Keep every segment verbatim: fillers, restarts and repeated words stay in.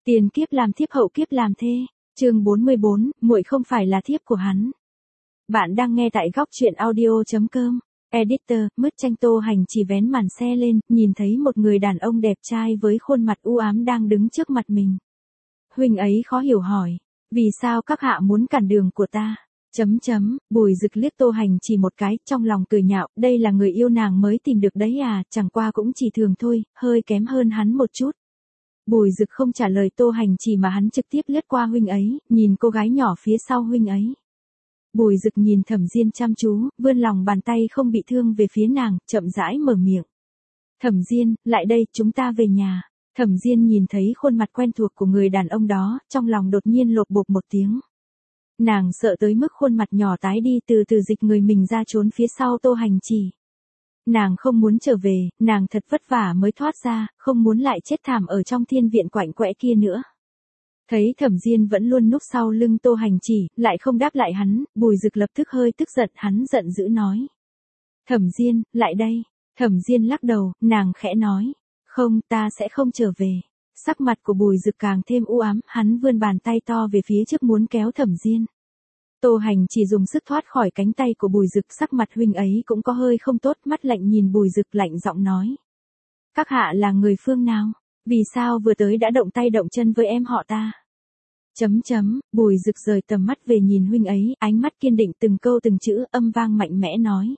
Tiền kiếp làm thiếp hậu kiếp làm thê. Chương bốn mươi bốn, muội không phải là thiếp của hắn. Bạn đang nghe tại góc truyện audio chấm com. Editor, mứt chanh Tô Hành chỉ vén màn xe lên, nhìn thấy một người đàn ông đẹp trai với khuôn mặt u ám đang đứng trước mặt mình. Huynh ấy khó hiểu hỏi, vì sao các hạ muốn cản đường của ta? Chấm chấm, Bùi Dực liếc Tô Hành chỉ một cái, trong lòng cười nhạo, đây là người yêu nàng mới tìm được đấy à, chẳng qua cũng chỉ thường thôi, hơi kém hơn hắn một chút. Bùi Dực không trả lời Tô Hành chỉ mà hắn trực tiếp lướt qua huynh ấy, nhìn cô gái nhỏ phía sau huynh ấy. Bùi Dực nhìn Thẩm Diên chăm chú, vươn lòng bàn tay không bị thương về phía nàng, chậm rãi mở miệng. Thẩm Diên, lại đây, chúng ta về nhà. Thẩm Diên nhìn thấy khuôn mặt quen thuộc của người đàn ông đó, trong lòng đột nhiên lột bột một tiếng. Nàng sợ tới mức khuôn mặt nhỏ tái đi, từ từ dịch người mình ra trốn phía sau Tô Hành chỉ. Nàng không muốn trở về, nàng thật vất vả mới thoát ra, không muốn lại chết thảm ở trong thiên viện quạnh quẽ kia nữa. Thấy Thẩm Diên vẫn luôn núp sau lưng Tô Hành chỉ, lại không đáp lại hắn, Bùi Dực lập tức hơi tức giận, hắn giận dữ nói. Thẩm Diên, lại đây. Thẩm Diên lắc đầu, nàng khẽ nói. Không, ta sẽ không trở về. Sắc mặt của Bùi Dực càng thêm u ám, hắn vươn bàn tay to về phía trước muốn kéo Thẩm Diên. Tô Hành chỉ dùng sức thoát khỏi cánh tay của Bùi Dực, sắc mặt huynh ấy cũng có hơi không tốt, mắt lạnh nhìn Bùi Dực lạnh giọng nói. Các hạ là người phương nào? Vì sao vừa tới đã động tay động chân với em họ ta? Chấm chấm, Bùi Dực rời tầm mắt về nhìn huynh ấy, ánh mắt kiên định từng câu từng chữ, âm vang mạnh mẽ nói.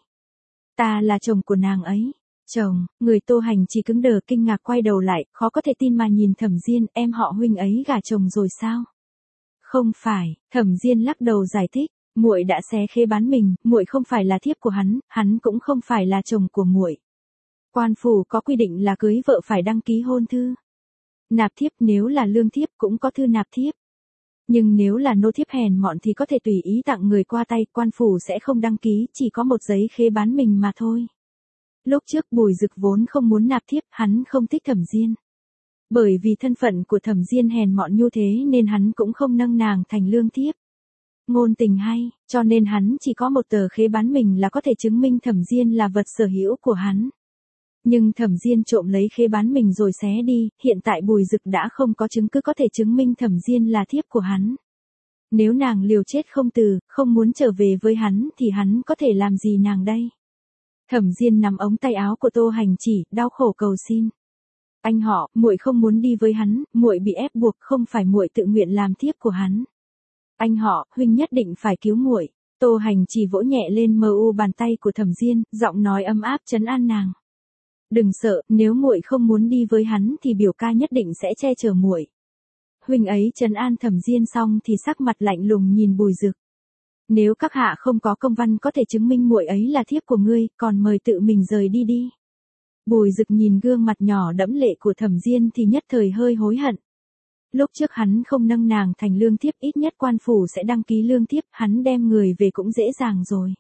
Ta là chồng của nàng ấy. Chồng, người Tô Hành chỉ cứng đờ kinh ngạc quay đầu lại, khó có thể tin mà nhìn Thẩm Diên, em họ huynh ấy gả chồng rồi sao? Không phải, Thẩm Diên lắc đầu giải thích, muội đã xé khế bán mình, muội không phải là thiếp của hắn, hắn cũng không phải là chồng của muội. Quan phủ có quy định là cưới vợ phải đăng ký hôn thư. Nạp thiếp nếu là lương thiếp cũng có thư nạp thiếp. Nhưng nếu là nô thiếp hèn mọn thì có thể tùy ý tặng người qua tay, quan phủ sẽ không đăng ký, chỉ có một giấy khế bán mình mà thôi. Lúc trước Bùi Dực vốn không muốn nạp thiếp, hắn không thích Thẩm Diên. Bởi vì thân phận của Thẩm Diên hèn mọn như thế nên hắn cũng không nâng nàng thành lương thiếp. Ngôn tình hay, cho nên hắn chỉ có một tờ khế bán mình là có thể chứng minh Thẩm Diên là vật sở hữu của hắn. Nhưng Thẩm Diên trộm lấy khế bán mình rồi xé đi, hiện tại Bùi Dực đã không có chứng cứ có thể chứng minh Thẩm Diên là thiếp của hắn. Nếu nàng liều chết không từ, không muốn trở về với hắn thì hắn có thể làm gì nàng đây? Thẩm Diên nắm ống tay áo của Tô Hành chỉ, đau khổ cầu xin. Anh họ, muội không muốn đi với hắn, muội bị ép buộc, không phải muội tự nguyện làm thiếp của hắn. Anh họ, huynh nhất định phải cứu muội. Tô Hành chỉ vỗ nhẹ lên mờ u bàn tay của Thẩm Diên, giọng nói ấm áp trấn an nàng. Đừng sợ, nếu muội không muốn đi với hắn thì biểu ca nhất định sẽ che chở muội. Huynh ấy trấn an Thẩm Diên xong thì sắc mặt lạnh lùng nhìn Bùi Dực. Nếu các hạ không có công văn có thể chứng minh muội ấy là thiếp của ngươi, còn mời tự mình rời đi đi. Bùi Dực nhìn gương mặt nhỏ đẫm lệ của Thẩm Diên thì nhất thời hơi hối hận. Lúc trước hắn không nâng nàng thành lương thiếp, ít nhất quan phủ sẽ đăng ký lương thiếp, hắn đem người về cũng dễ dàng rồi.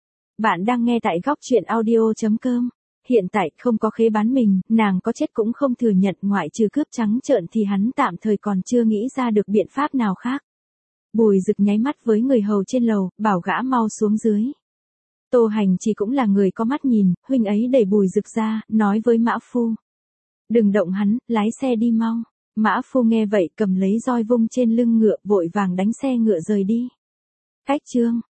Bạn đang nghe tại góc truyện audio chấm com. Hiện tại không có khế bán mình, nàng có chết cũng không thừa nhận, ngoại trừ cướp trắng trợn thì hắn tạm thời còn chưa nghĩ ra được biện pháp nào khác. Bùi Dực nháy mắt với người hầu trên lầu, bảo gã mau xuống dưới. Tô Hành chỉ cũng là người có mắt nhìn, huynh ấy đẩy Bùi Dực ra, nói với Mã Phu. Đừng động hắn, lái xe đi mau. Mã Phu nghe vậy cầm lấy roi vung trên lưng ngựa, vội vàng đánh xe ngựa rời đi. Cách chương.